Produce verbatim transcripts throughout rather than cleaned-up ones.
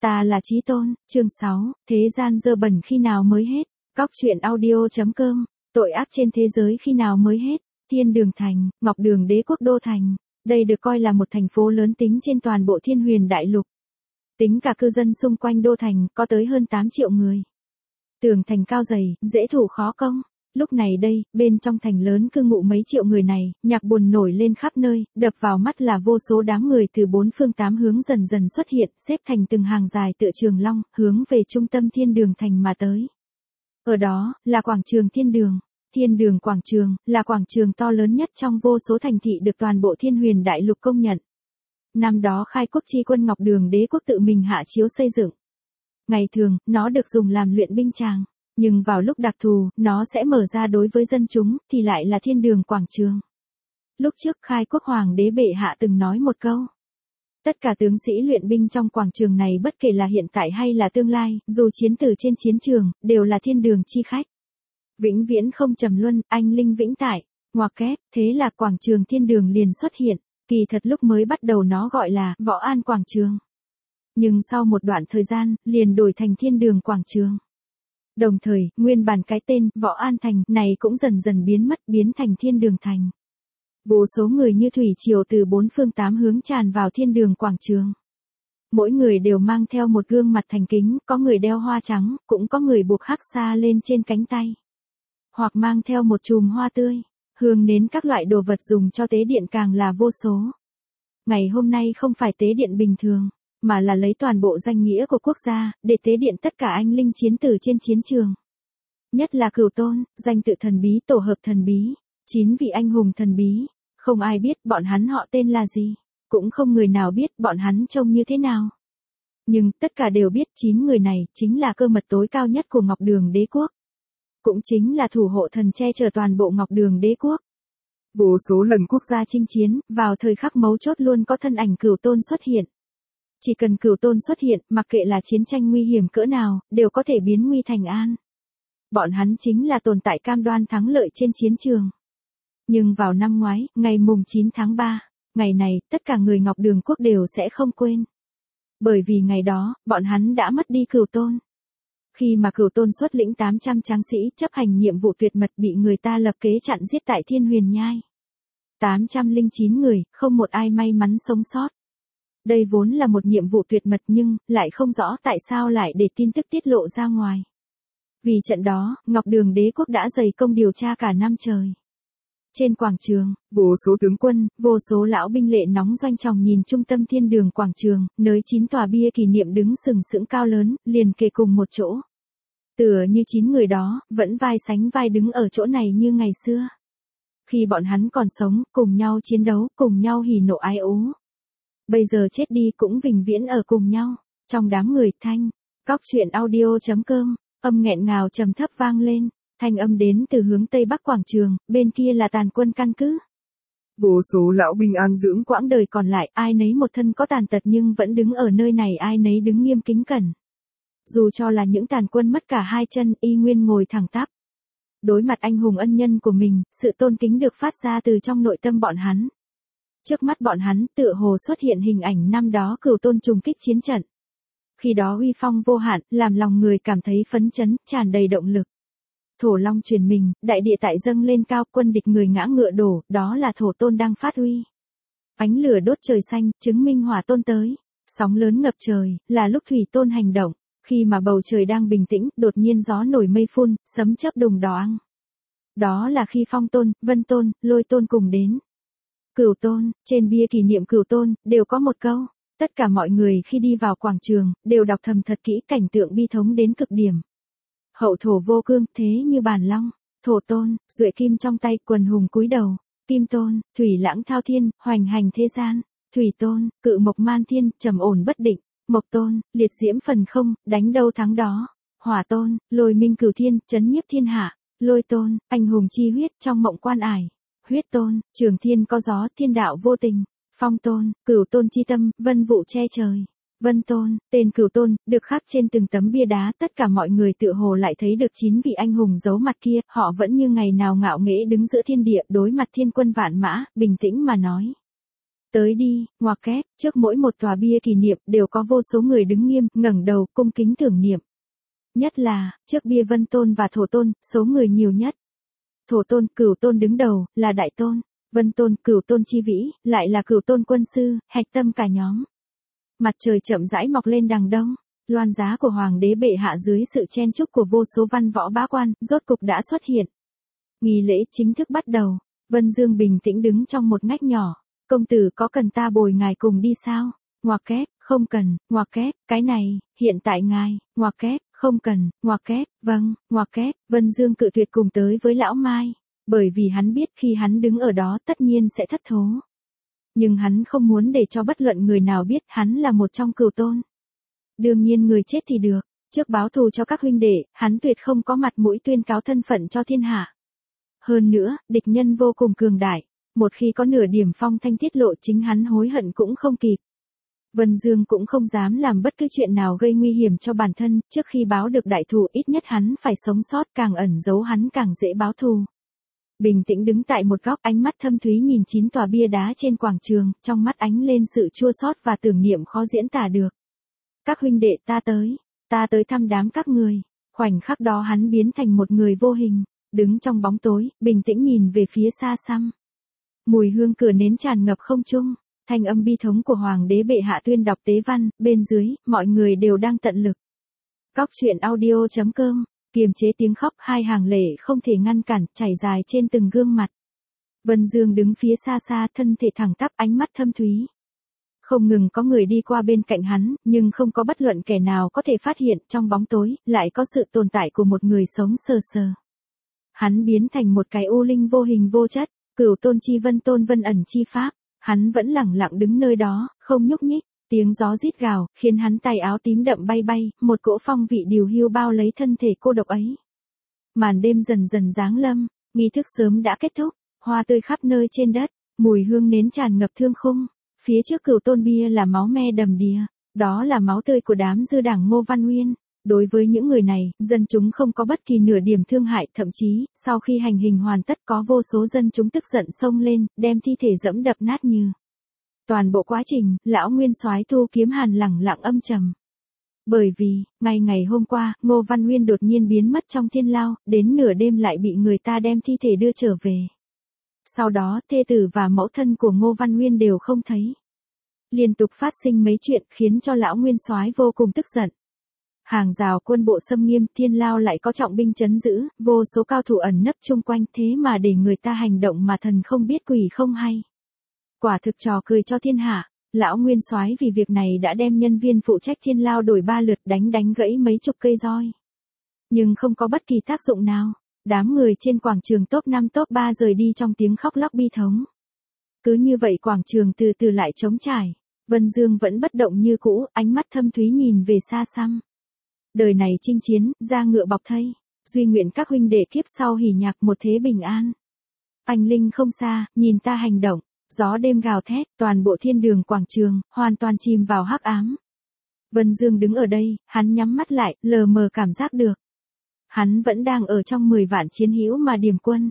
Ta là Chí Tôn, chương sáu, thế gian dơ bẩn khi nào mới hết, cóc truyện audio.com, tội ác trên thế giới khi nào mới hết, Thiên Đường Thành, Ngọc Đường Đế quốc Đô Thành, đây được coi là một thành phố lớn tính trên toàn bộ Thiên Huyền Đại Lục. Tính cả cư dân xung quanh Đô Thành, có tới hơn tám triệu người. Tường thành cao dày, dễ thủ khó công. Lúc này đây, bên trong thành lớn cư ngụ mấy triệu người này, nhạc buồn nổi lên khắp nơi, đập vào mắt là vô số đám người từ bốn phương tám hướng dần dần xuất hiện, xếp thành từng hàng dài tựa trường long, hướng về trung tâm Thiên Đường Thành mà tới. Ở đó, là quảng trường Thiên Đường. Thiên Đường Quảng Trường, là quảng trường to lớn nhất trong vô số thành thị được toàn bộ Thiên Huyền Đại Lục công nhận. Năm đó khai quốc chi quân Ngọc Đường Đế quốc tự mình hạ chiếu xây dựng. Ngày thường, nó được dùng làm luyện binh tràng. Nhưng vào lúc đặc thù, nó sẽ mở ra đối với dân chúng, thì lại là Thiên Đường Quảng Trường. Lúc trước khai quốc hoàng đế bệ hạ từng nói một câu. Tất cả tướng sĩ luyện binh trong quảng trường này bất kể là hiện tại hay là tương lai, dù chiến tử trên chiến trường, đều là thiên đường chi khách. Vĩnh viễn không trầm luân, anh linh vĩnh tại, ngoặc kép, thế là quảng trường Thiên Đường liền xuất hiện. Kỳ thật lúc mới bắt đầu nó gọi là Võ An Quảng Trường. Nhưng sau một đoạn thời gian, liền đổi thành Thiên Đường Quảng Trường. Đồng thời, nguyên bản cái tên Võ An Thành này cũng dần dần biến mất, biến thành Thiên Đường Thành. Vô số người như thủy triều từ bốn phương tám hướng tràn vào Thiên Đường Quảng Trường. Mỗi người đều mang theo một gương mặt thành kính, có người đeo hoa trắng, cũng có người buộc hắc sa lên trên cánh tay. Hoặc mang theo một chùm hoa tươi, hương nến các loại đồ vật dùng cho tế điện càng là vô số. Ngày hôm nay không phải tế điện bình thường, mà là lấy toàn bộ danh nghĩa của quốc gia, để tế điện tất cả anh linh chiến tử trên chiến trường. Nhất là Cửu Tôn, danh tự thần bí, tổ hợp thần bí, chín vị anh hùng thần bí, không ai biết bọn hắn họ tên là gì, cũng không người nào biết bọn hắn trông như thế nào. Nhưng tất cả đều biết chín người này chính là cơ mật tối cao nhất của Ngọc Đường Đế quốc. Cũng chính là thủ hộ thần che chở toàn bộ Ngọc Đường Đế quốc. Vô số lần quốc gia chinh chiến, vào thời khắc mấu chốt luôn có thân ảnh Cửu Tôn xuất hiện. Chỉ cần Cửu Tôn xuất hiện, mặc kệ là chiến tranh nguy hiểm cỡ nào, đều có thể biến nguy thành an. Bọn hắn chính là tồn tại cam đoan thắng lợi trên chiến trường. Nhưng vào năm ngoái, ngày mùng chín tháng ba, ngày này, tất cả người Ngọc Đường quốc đều sẽ không quên. Bởi vì ngày đó, bọn hắn đã mất đi Cửu Tôn. Khi mà Cửu Tôn xuất lĩnh tám trăm tráng sĩ chấp hành nhiệm vụ tuyệt mật bị người ta lập kế chặn giết tại Thiên Huyền Nhai. tám trăm lẻ chín người, không một ai may mắn sống sót. Đây vốn là một nhiệm vụ tuyệt mật nhưng, lại không rõ tại sao lại để tin tức tiết lộ ra ngoài. Vì trận đó, Ngọc Đường Đế quốc đã dày công điều tra cả năm trời. Trên quảng trường, vô số tướng quân, vô số lão binh lệ nóng doanh tròng nhìn trung tâm Thiên Đường Quảng Trường, nơi chín tòa bia kỷ niệm đứng sừng sững cao lớn, liền kề cùng một chỗ. Tựa như chín người đó, vẫn vai sánh vai đứng ở chỗ này như ngày xưa. Khi bọn hắn còn sống, cùng nhau chiến đấu, cùng nhau hỉ nộ ái ố. Bây giờ chết đi cũng vĩnh viễn ở cùng nhau. Trong đám người, thanh, cóc truyện audio.com, âm nghẹn ngào trầm thấp vang lên. Thanh âm đến từ hướng tây bắc quảng trường, bên kia là tàn quân căn cứ. Vô số lão binh an dưỡng quãng đời còn lại, ai nấy một thân có tàn tật nhưng vẫn đứng ở nơi này, ai nấy đứng nghiêm kính cẩn. Dù cho là những tàn quân mất cả hai chân, y nguyên ngồi thẳng tắp. Đối mặt anh hùng ân nhân của mình, sự tôn kính được phát ra từ trong nội tâm bọn hắn. Trước mắt bọn hắn, tựa hồ xuất hiện hình ảnh năm đó Cửu Tôn trùng kích chiến trận. Khi đó uy phong vô hạn, làm lòng người cảm thấy phấn chấn, tràn đầy động lực. Thổ long truyền mình, đại địa tại dâng lên cao, quân địch người ngã ngựa đổ, đó là Thổ Tôn đang phát uy. Ánh lửa đốt trời xanh, chứng minh Hỏa Tôn tới. Sóng lớn ngập trời, là lúc Thủy Tôn hành động. Khi mà bầu trời đang bình tĩnh, đột nhiên gió nổi mây phun, sấm chớp đùng đoàng. Đó là khi Phong Tôn, Vân Tôn, Lôi Tôn cùng đến. Cửu Tôn, trên bia kỷ niệm Cửu Tôn, đều có một câu. Tất cả mọi người khi đi vào quảng trường, đều đọc thầm thật kỹ cảnh tượng bi thống đến cực điểm. Hậu thổ vô cương, thế như bản long. Thổ Tôn, duệ kim trong tay, quần hùng cúi đầu. Kim Tôn, thủy lãng thao thiên, hoành hành thế gian. Thủy Tôn, cự mộc man thiên, trầm ổn bất định. Mộc Tôn, liệt diễm phần không, đánh đâu thắng đó. Hỏa Tôn, lôi minh cửu thiên, chấn nhiếp thiên hạ. Lôi Tôn, anh hùng chi huyết trong mộng quan ải. Huyết Tôn, trường thiên có gió, thiên đạo vô tình. Phong Tôn, Cửu Tôn chi tâm, vân vụ che trời. Vân Tôn, tên Cửu Tôn, được khắc trên từng tấm bia đá, tất cả mọi người tựa hồ lại thấy được chín vị anh hùng giấu mặt kia, họ vẫn như ngày nào ngạo nghễ đứng giữa thiên địa, đối mặt thiên quân vạn mã, bình tĩnh mà nói. Tới đi, ngoặc kép, trước mỗi một tòa bia kỷ niệm đều có vô số người đứng nghiêm, ngẩng đầu, cung kính tưởng niệm. Nhất là, trước bia Vân Tôn và Thổ Tôn, số người nhiều nhất. Thổ Tôn, Cửu Tôn đứng đầu, là Đại Tôn. Vân Tôn, Cửu Tôn chi vĩ, lại là Cửu Tôn quân sư, hạch tâm cả nhóm. Mặt trời chậm rãi mọc lên đằng đông. Loan giá của Hoàng đế bệ hạ dưới sự chen chúc của vô số văn võ bá quan, rốt cục đã xuất hiện. Nghi lễ chính thức bắt đầu. Vân Dương bình tĩnh đứng trong một ngách nhỏ. Công tử có cần ta bồi ngài cùng đi sao? Ngoặc kép, không cần, ngoặc kép, cái này, hiện tại ngài, ngoặc kép, không cần, ngoặc kép, vâng, ngoặc kép, Vân Dương cự tuyệt cùng tới với lão Mai. Bởi vì hắn biết khi hắn đứng ở đó tất nhiên sẽ thất thố. Nhưng hắn không muốn để cho bất luận người nào biết hắn là một trong cửu tôn. Đương nhiên người chết thì được, trước báo thù cho các huynh đệ, hắn tuyệt không có mặt mũi tuyên cáo thân phận cho thiên hạ. Hơn nữa, địch nhân vô cùng cường đại, một khi có nửa điểm phong thanh tiết lộ chính hắn hối hận cũng không kịp. Vân Dương cũng không dám làm bất cứ chuyện nào gây nguy hiểm cho bản thân, trước khi báo được đại thù ít nhất hắn phải sống sót, càng ẩn giấu hắn càng dễ báo thù. Bình tĩnh đứng tại một góc, ánh mắt thâm thúy nhìn chín tòa bia đá trên quảng trường, trong mắt ánh lên sự chua xót và tưởng niệm khó diễn tả được. Các huynh đệ ta tới, ta tới thăm đám các người. Khoảnh khắc đó hắn biến thành một người vô hình, đứng trong bóng tối, bình tĩnh nhìn về phía xa xăm. Mùi hương cửa nến tràn ngập không trung, thanh âm bi thống của Hoàng đế bệ hạ tuyên đọc tế văn, bên dưới, mọi người đều đang tận lực. Cóc truyện audio chấm com, kiềm chế tiếng khóc, hai hàng lệ không thể ngăn cản, chảy dài trên từng gương mặt. Vân Dương đứng phía xa xa, thân thể thẳng tắp, ánh mắt thâm thúy. Không ngừng có người đi qua bên cạnh hắn, nhưng không có bất luận kẻ nào có thể phát hiện trong bóng tối, lại có sự tồn tại của một người sống sờ sờ. Hắn biến thành một cái u linh vô hình vô chất, Cửu Tôn chi Vân Tôn vân ẩn chi pháp, hắn vẫn lẳng lặng đứng nơi đó, không nhúc nhích, tiếng gió rít gào, khiến hắn tay áo tím đậm bay bay, một cỗ phong vị điều hưu bao lấy thân thể cô độc ấy. Màn đêm dần dần giáng lâm, nghi thức sớm đã kết thúc, hoa tươi khắp nơi trên đất, mùi hương nến tràn ngập thương khung. Phía trước Cửu Tôn bia là máu me đầm đìa, đó là máu tươi của đám dư đảng Ngô Văn Nguyên. Đối với những người này, dân chúng không có bất kỳ nửa điểm thương hại, thậm chí, sau khi hành hình hoàn tất có vô số dân chúng tức giận xông lên, đem thi thể dẫm đập nát như. Toàn bộ quá trình, lão Nguyên Soái Thu Kiếm Hàn lẳng lặng âm trầm. Bởi vì, ngày ngày hôm qua, Ngô Văn Nguyên đột nhiên biến mất trong thiên lao, đến nửa đêm lại bị người ta đem thi thể đưa trở về. Sau đó, thê tử và mẫu thân của Ngô Văn Nguyên đều không thấy. Liên tục phát sinh mấy chuyện khiến cho lão Nguyên Soái vô cùng tức giận. Hàng rào quân bộ xâm nghiêm, thiên lao lại có trọng binh trấn giữ, vô số cao thủ ẩn nấp chung quanh, thế mà để người ta hành động mà thần không biết quỷ không hay. Quả thực trò cười cho thiên hạ, lão Nguyên Soái vì việc này đã đem nhân viên phụ trách thiên lao đổi ba lượt đánh đánh gãy mấy chục cây roi. Nhưng không có bất kỳ tác dụng nào, đám người trên quảng trường top năm top ba rời đi trong tiếng khóc lóc bi thống. Cứ như vậy quảng trường từ từ lại trống trải, Vân Dương vẫn bất động như cũ, ánh mắt thâm thúy nhìn về xa xăm. Đời này chinh chiến, ra ngựa bọc thây, duy nguyện các huynh đệ kiếp sau hỉ nhạc một thế bình an. Anh linh không xa, nhìn ta hành động, gió đêm gào thét, toàn bộ thiên đường quảng trường, hoàn toàn chìm vào hắc ám. Vân Dương đứng ở đây, hắn nhắm mắt lại, lờ mờ cảm giác được. Hắn vẫn đang ở trong mười vạn chiến hữu mà điểm quân.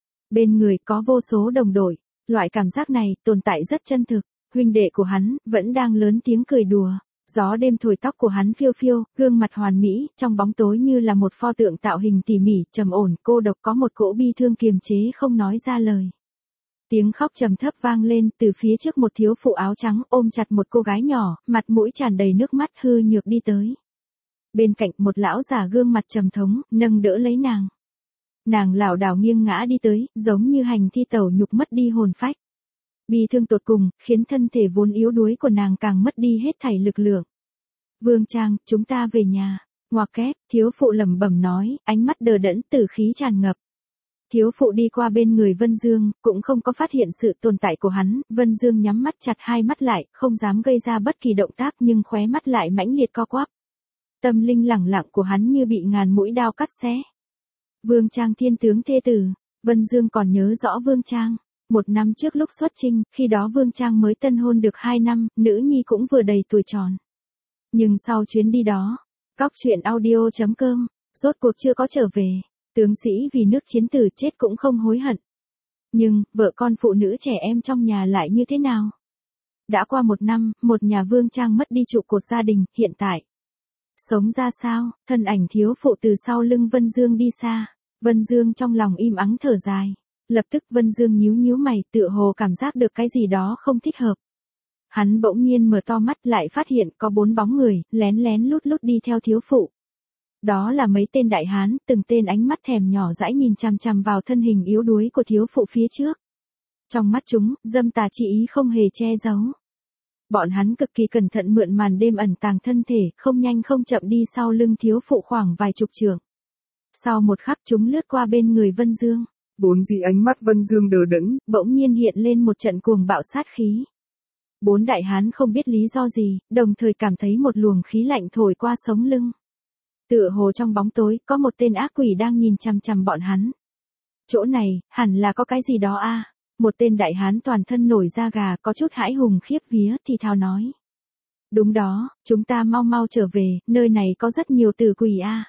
Bên người có vô số đồng đội, loại cảm giác này tồn tại rất chân thực, huynh đệ của hắn vẫn đang lớn tiếng cười đùa. Gió đêm thổi tóc của hắn phiêu phiêu, gương mặt hoàn mỹ, trong bóng tối như là một pho tượng tạo hình tỉ mỉ, trầm ổn, cô độc có một cỗ bi thương kiềm chế không nói ra lời. Tiếng khóc trầm thấp vang lên, từ phía trước một thiếu phụ áo trắng ôm chặt một cô gái nhỏ, mặt mũi tràn đầy nước mắt hư nhược đi tới. Bên cạnh một lão già gương mặt trầm thống, nâng đỡ lấy nàng. Nàng lảo đảo nghiêng ngã đi tới, giống như hành thi tẩu nhục mất đi hồn phách. Bi thương tột cùng, khiến thân thể vốn yếu đuối của nàng càng mất đi hết thảy lực lượng. Vương Trang, chúng ta về nhà. Ngoặc kép, thiếu phụ lẩm bẩm nói, ánh mắt đờ đẫn, tử khí tràn ngập. Thiếu phụ đi qua bên người Vân Dương, cũng không có phát hiện sự tồn tại của hắn, Vân Dương nhắm mắt chặt hai mắt lại, không dám gây ra bất kỳ động tác nhưng khóe mắt lại mãnh liệt co quắp. Tâm linh lẳng lặng của hắn như bị ngàn mũi đao cắt xé. Vương Trang thiên tướng thê tử, Vân Dương còn nhớ rõ Vương Trang. Một năm trước lúc xuất chinh, khi đó Vương Trang mới tân hôn được hai năm, nữ nhi cũng vừa đầy tuổi tròn. Nhưng sau chuyến đi đó, cóc truyện audio chấm com, rốt cuộc chưa có trở về, tướng sĩ vì nước chiến tử chết cũng không hối hận. Nhưng, vợ con phụ nữ trẻ em trong nhà lại như thế nào? Đã qua một năm, một nhà Vương Trang mất đi trụ cột gia đình, hiện tại. Sống ra sao, thân ảnh thiếu phụ từ sau lưng Vân Dương đi xa. Vân Dương trong lòng im ắng thở dài. Lập tức Vân Dương nhíu nhíu mày, tựa hồ cảm giác được cái gì đó không thích hợp. Hắn bỗng nhiên mở to mắt lại phát hiện có bốn bóng người, lén lén lút lút đi theo thiếu phụ. Đó là mấy tên đại hán, từng tên ánh mắt thèm nhỏ dãi nhìn chằm chằm vào thân hình yếu đuối của thiếu phụ phía trước. Trong mắt chúng, dâm tà chi ý không hề che giấu. Bọn hắn cực kỳ cẩn thận mượn màn đêm ẩn tàng thân thể, không nhanh không chậm đi sau lưng thiếu phụ khoảng vài chục trượng. Sau một khắc chúng lướt qua bên người Vân Dương. Bốn dĩ ánh mắt Vân Dương đờ đẫn, bỗng nhiên hiện lên một trận cuồng bạo sát khí. Bốn đại hán không biết lý do gì, đồng thời cảm thấy một luồng khí lạnh thổi qua sống lưng. Tựa hồ trong bóng tối, có một tên ác quỷ đang nhìn chằm chằm bọn hắn. Chỗ này, hẳn là có cái gì đó a. Một tên đại hán toàn thân nổi da gà có chút hãi hùng khiếp vía thì thào nói. Đúng đó, chúng ta mau mau trở về, nơi này có rất nhiều tử quỷ a.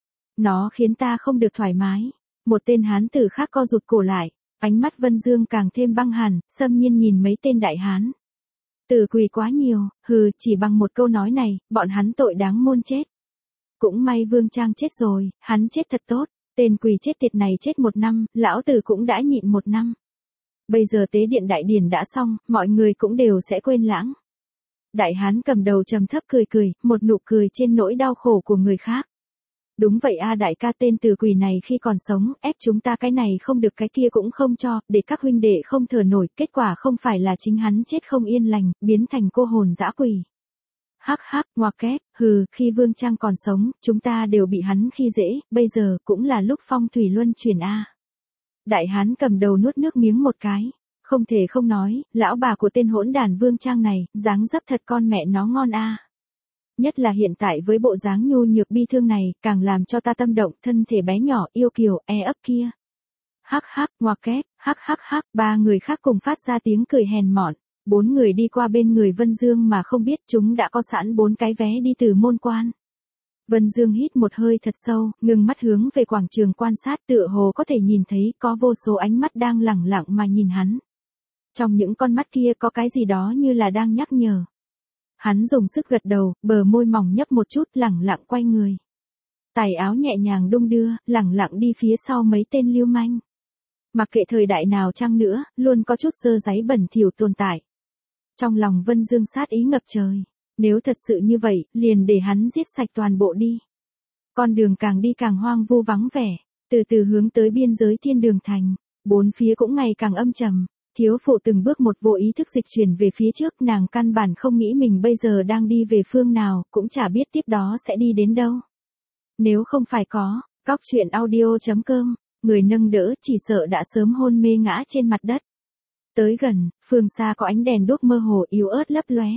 Nó khiến ta không được thoải mái. Một tên hán tử khác co rụt cổ lại, ánh mắt Vân Dương càng thêm băng hàn, xâm nhiên nhìn mấy tên đại hán. Tử quỷ quá nhiều, hừ, chỉ bằng một câu nói này, bọn hắn tội đáng muôn chết. Cũng may Vương Trang chết rồi, hắn chết thật tốt, tên quỷ chết tiệt này chết một năm, lão tử cũng đã nhịn một năm. Bây giờ tế điện đại điển đã xong, mọi người cũng đều sẽ quên lãng. Đại hán cầm đầu trầm thấp cười cười, một nụ cười trên nỗi đau khổ của người khác. Đúng vậy a đại ca, tên tử quỷ này khi còn sống, ép chúng ta cái này không được cái kia cũng không cho, để các huynh đệ không thở nổi, kết quả không phải là chính hắn chết không yên lành, biến thành cô hồn dã quỷ. Hắc hắc, ngoặc kép, hừ, khi Vương Trang còn sống, chúng ta đều bị hắn khi dễ, bây giờ cũng là lúc phong thủy luân chuyển a. Đại hán cầm đầu nuốt nước miếng một cái, không thể không nói, lão bà của tên hỗn đàn Vương Trang này, dáng dấp thật con mẹ nó ngon a. Nhất là hiện tại với bộ dáng nhu nhược bi thương này, càng làm cho ta tâm động, thân thể bé nhỏ, yêu kiều, e ấp kia. Hắc hắc, ngoặc kép, hắc hắc hắc, ba người khác cùng phát ra tiếng cười hèn mọn. Bốn người đi qua bên người Vân Dương mà không biết chúng đã có sẵn bốn cái vé đi từ môn quan. Vân Dương hít một hơi thật sâu, ngừng mắt hướng về quảng trường quan sát, tựa hồ có thể nhìn thấy có vô số ánh mắt đang lẳng lặng mà nhìn hắn. Trong những con mắt kia có cái gì đó như là đang nhắc nhở. Hắn dùng sức gật đầu, bờ môi mỏng nhấp một chút, lẳng lặng quay người. Tài áo nhẹ nhàng đung đưa, lẳng lặng đi phía sau mấy tên lưu manh. Mặc kệ thời đại nào chăng nữa, luôn có chút dơ dáy bẩn thỉu tồn tại. Trong lòng Vân Dương sát ý ngập trời. Nếu thật sự như vậy, liền để hắn giết sạch toàn bộ đi. Con đường càng đi càng hoang vu vắng vẻ, từ từ hướng tới biên giới thiên đường thành. Bốn phía cũng ngày càng âm trầm. Thiếu phụ từng bước một vô ý thức dịch chuyển về phía trước, nàng căn bản không nghĩ mình bây giờ đang đi về phương nào, cũng chả biết tiếp đó sẽ đi đến đâu. Nếu không phải có, cóc truyện audio chấm com, người nâng đỡ chỉ sợ đã sớm hôn mê ngã trên mặt đất. Tới gần, phương xa có ánh đèn đuốc mơ hồ yếu ớt lấp lóe.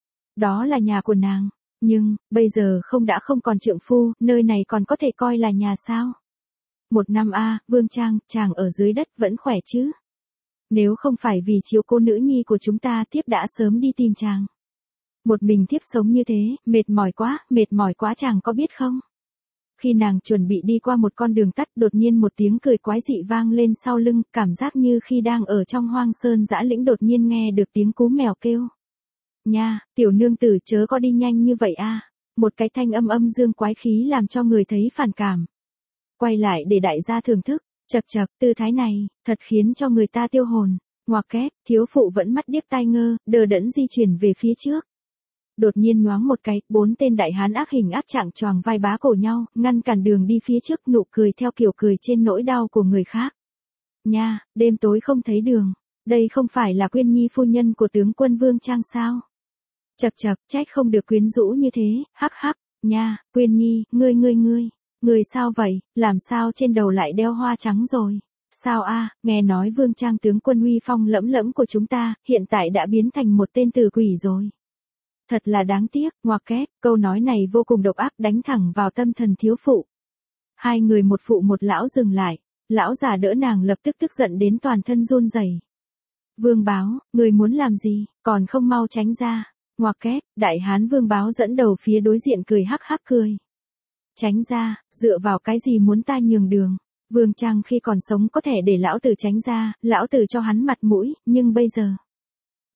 Đó là nhà của nàng, nhưng, bây giờ không đã không còn trượng phu, nơi này còn có thể coi là nhà sao? Một năm a, Vương Trang, chàng ở dưới đất vẫn khỏe chứ? Nếu không phải vì chiếu cô nữ nhi của chúng ta, thiếp đã sớm đi tìm chàng. Một mình thiếp sống như thế, mệt mỏi quá, mệt mỏi quá, chàng có biết không? Khi nàng chuẩn bị đi qua một con đường tắt, đột nhiên một tiếng cười quái dị vang lên sau lưng, cảm giác như khi đang ở trong hoang sơn dã lĩnh đột nhiên nghe được tiếng cú mèo kêu. Nha, tiểu nương tử chớ có đi nhanh như vậy a. Một cái thanh âm âm dương quái khí làm cho người thấy phản cảm. Quay lại để đại gia thưởng thức. Chật chật, tư thái này, thật khiến cho người ta tiêu hồn. Ngoặc kép, thiếu phụ vẫn mắt điếc tai ngơ, đờ đẫn di chuyển về phía trước. Đột nhiên nhoáng một cái, bốn tên đại hán ác hình ác trạng choàng vai bá cổ nhau, ngăn cản đường đi phía trước, nụ cười theo kiểu cười trên nỗi đau của người khác. Nha, đêm tối không thấy đường. Đây không phải là Quyên Nhi phu nhân của tướng quân Vương Trang sao? Chật chật, trách không được quyến rũ như thế, hắc hắc. Nha, Quyên Nhi, ngươi ngươi ngươi. Người sao vậy, làm sao trên đầu lại đeo hoa trắng rồi? Sao a, nghe nói Vương Trang tướng quân uy phong lẫm lẫm của chúng ta, hiện tại đã biến thành một tên tử quỷ rồi. Thật là đáng tiếc, ngoặc kép, câu nói này vô cùng độc ác đánh thẳng vào tâm thần thiếu phụ. Hai người một phụ một lão dừng lại, lão già đỡ nàng lập tức tức giận đến toàn thân run rẩy. Vương Báo, người muốn làm gì, còn không mau tránh ra. Ngoặc kép, đại hán Vương Báo dẫn đầu phía đối diện cười hắc hắc cười. Tránh ra, dựa vào cái gì muốn ta nhường đường? Vương Trang khi còn sống có thể để lão tử tránh ra, lão tử cho hắn mặt mũi, nhưng bây giờ.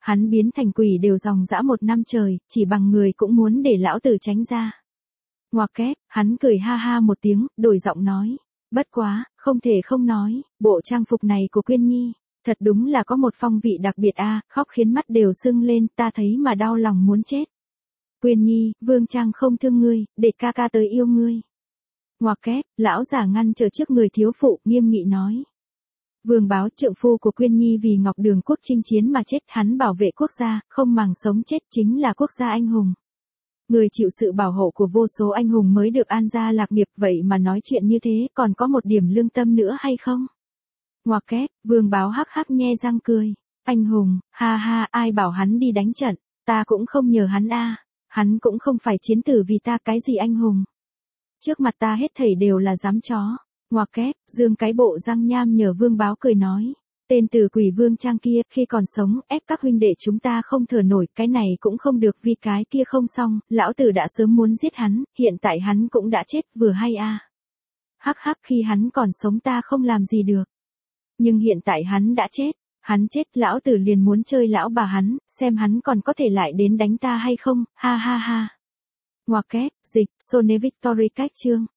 Hắn biến thành quỷ đều dòng dã một năm trời, chỉ bằng người cũng muốn để lão tử tránh ra. Ngoặc kép, hắn cười ha ha một tiếng, đổi giọng nói. Bất quá, không thể không nói, bộ trang phục này của Quyên Nhi, thật đúng là có một phong vị đặc biệt a, khóc khiến mắt đều sưng lên, ta thấy mà đau lòng muốn chết. Quyên Nhi, Vương Trang không thương ngươi, để ca ca tới yêu ngươi. Ngoặc kép, lão giả ngăn trở trước người thiếu phụ, nghiêm nghị nói. Vương Báo, trượng phu của Quyên Nhi vì Ngọc Đường quốc chinh chiến mà chết, hắn bảo vệ quốc gia, không màng sống chết, chính là quốc gia anh hùng. Người chịu sự bảo hộ của vô số anh hùng mới được an gia lạc nghiệp, vậy mà nói chuyện như thế, còn có một điểm lương tâm nữa hay không? Ngoặc kép, Vương Báo hắc hắc nhe răng cười. Anh hùng, ha ha, ai bảo hắn đi đánh trận, ta cũng không nhờ hắn a, hắn cũng không phải chiến tử vì ta, cái gì anh hùng. Trước mặt ta hết thảy đều là giám chó. Ngoặc kép, dương cái bộ răng nham nhở Vương Báo cười nói. Tên tử quỷ Vương Trang kia, khi còn sống, ép các huynh đệ chúng ta không thở nổi, cái này cũng không được vì cái kia không xong, lão tử đã sớm muốn giết hắn, hiện tại hắn cũng đã chết, vừa hay a. Hắc hắc, khi hắn còn sống ta không làm gì được. Nhưng hiện tại hắn đã chết, hắn chết, lão tử liền muốn chơi lão bà hắn, xem hắn còn có thể lại đến đánh ta hay không, ha ha ha. Ngoặc kép, dịch, Sone Victory cách chương.